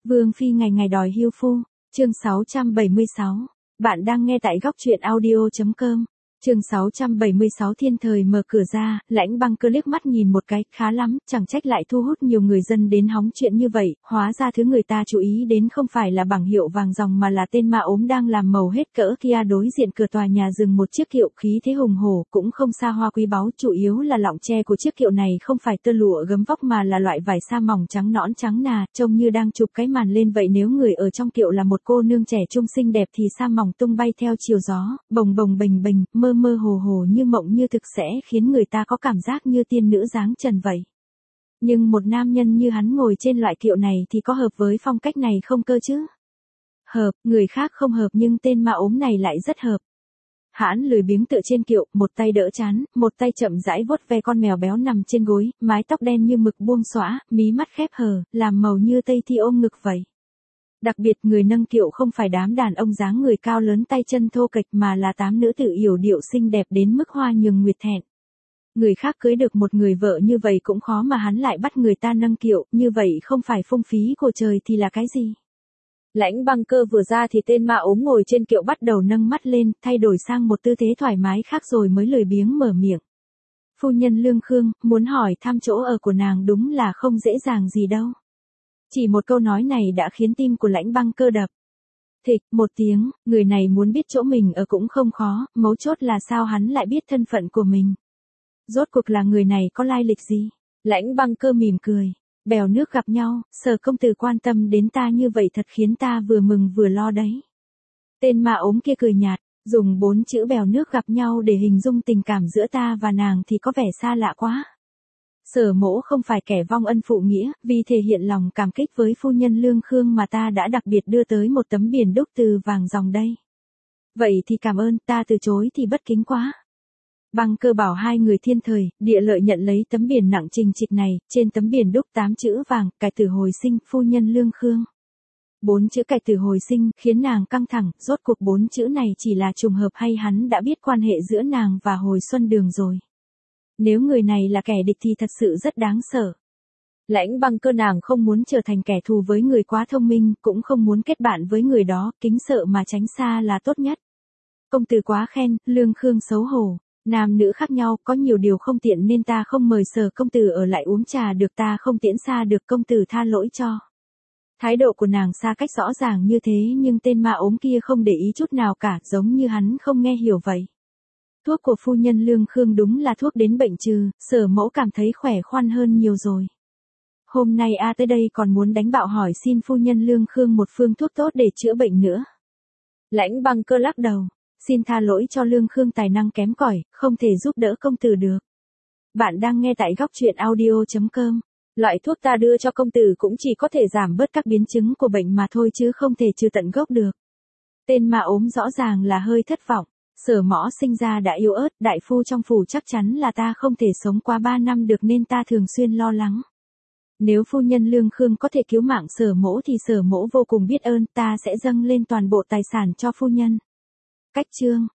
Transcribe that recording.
Vương phi ngày ngày đòi hưu phu, chương 676. Bạn đang nghe tại góc truyện audio.com. Chương 676 thiên thời mở cửa ra, Lãnh Băng Cơ liếc mắt nhìn một cái, khá lắm, chẳng trách lại thu hút nhiều người dân đến hóng chuyện như vậy, hóa ra thứ người ta chú ý đến không phải là bảng hiệu vàng ròng mà là tên ma ốm đang làm màu hết cỡ kia. Đối diện cửa tòa nhà dừng một chiếc kiệu khí thế hùng hổ, cũng không xa hoa quý báu, chủ yếu là lọng tre của chiếc kiệu này không phải tơ lụa gấm vóc mà là loại vải sa mỏng trắng nõn trắng nà, trông như đang chụp cái màn lên vậy. Nếu người ở trong kiệu là một cô nương trẻ trung xinh đẹp thì sa mỏng tung bay theo chiều gió, bồng bồng bềnh bềnh, mơ mơ hồ hồ như mộng như thực sẽ khiến người ta có cảm giác như tiên nữ dáng trần vậy. Nhưng một nam nhân như hắn ngồi trên loại kiệu này thì có hợp với phong cách này không cơ chứ? Hợp, người khác không hợp nhưng tên ma ốm này lại rất hợp. Hãn lười biếng tựa trên kiệu, một tay đỡ trán, một tay chậm rãi vuốt ve con mèo béo nằm trên gối, mái tóc đen như mực buông xõa, mí mắt khép hờ, làm màu như tây thi ôm ngực vậy. Đặc biệt người nâng kiệu không phải đám đàn ông dáng người cao lớn tay chân thô kệch mà là 8 nữ tử yểu điệu xinh đẹp đến mức hoa nhường nguyệt thẹn. Người khác cưới được một người vợ như vậy cũng khó mà hắn lại bắt người ta nâng kiệu, như vậy không phải phung phí của trời thì là cái gì? Lãnh Băng Cơ vừa ra thì tên ma ốm ngồi trên kiệu bắt đầu nâng mắt lên, thay đổi sang một tư thế thoải mái khác rồi mới lười biếng mở miệng. Phu nhân Lương Khương, muốn hỏi thăm chỗ ở của nàng đúng là không dễ dàng gì đâu. Chỉ một câu nói này đã khiến tim của Lãnh Băng Cơ đập thịch một tiếng, người này muốn biết chỗ mình ở cũng không khó, mấu chốt là sao hắn lại biết thân phận của mình. Rốt cuộc là người này có lai lịch gì? Lãnh Băng Cơ mỉm cười, bèo nước gặp nhau, Sở công tử quan tâm đến ta như vậy thật khiến ta vừa mừng vừa lo đấy. Tên ma ốm kia cười nhạt, dùng 4 chữ bèo nước gặp nhau để hình dung tình cảm giữa ta và nàng thì có vẻ xa lạ quá. Sở mỗ không phải kẻ vong ân phụ nghĩa, vì thể hiện lòng cảm kích với phu nhân Lương Khương mà ta đã đặc biệt đưa tới một tấm biển đúc từ vàng ròng đây. Vậy thì cảm ơn, ta từ chối thì bất kính quá. Băng Cơ bảo hai người thiên thời, địa lợi nhận lấy tấm biển nặng trình trịch này, trên tấm biển đúc 8 chữ vàng, cải tử hồi sinh, phu nhân Lương Khương. 4 chữ cải tử hồi sinh khiến nàng căng thẳng, rốt cuộc 4 chữ này chỉ là trùng hợp hay hắn đã biết quan hệ giữa nàng và Hồi Xuân Đường rồi. Nếu người này là kẻ địch thì thật sự rất đáng sợ. Lãnh Băng Cơ nàng không muốn trở thành kẻ thù với người quá thông minh, cũng không muốn kết bạn với người đó, kính sợ mà tránh xa là tốt nhất. Công tử quá khen, Lương Khương xấu hổ. Nam nữ khác nhau, có nhiều điều không tiện nên ta không mời Sở công tử ở lại uống trà được, ta không tiễn xa được, công tử tha lỗi cho. Thái độ của nàng xa cách rõ ràng như thế nhưng tên ma ốm kia không để ý chút nào cả, giống như hắn không nghe hiểu vậy. Thuốc của phu nhân Lương Khương đúng là thuốc đến bệnh trừ, Sở mẫu cảm thấy khỏe khoắn hơn nhiều rồi. Hôm nay tới đây còn muốn đánh bạo hỏi xin phu nhân Lương Khương một phương thuốc tốt để chữa bệnh nữa. Lãnh Băng Cơ lắc đầu, xin tha lỗi cho Lương Khương tài năng kém cỏi, không thể giúp đỡ công tử được. Bạn đang nghe tại góc truyện audio.com. Loại thuốc ta đưa cho công tử cũng chỉ có thể giảm bớt các biến chứng của bệnh mà thôi chứ không thể trừ tận gốc được. Tên ma ốm rõ ràng là hơi thất vọng. Sở mõ sinh ra đã yếu ớt, đại phu trong phủ chắc chắn là ta không thể sống qua 3 năm được nên ta thường xuyên lo lắng. Nếu phu nhân Lương Khương có thể cứu mạng Sở mỗ thì Sở mỗ vô cùng biết ơn, ta sẽ dâng lên toàn bộ tài sản cho phu nhân. Cách chương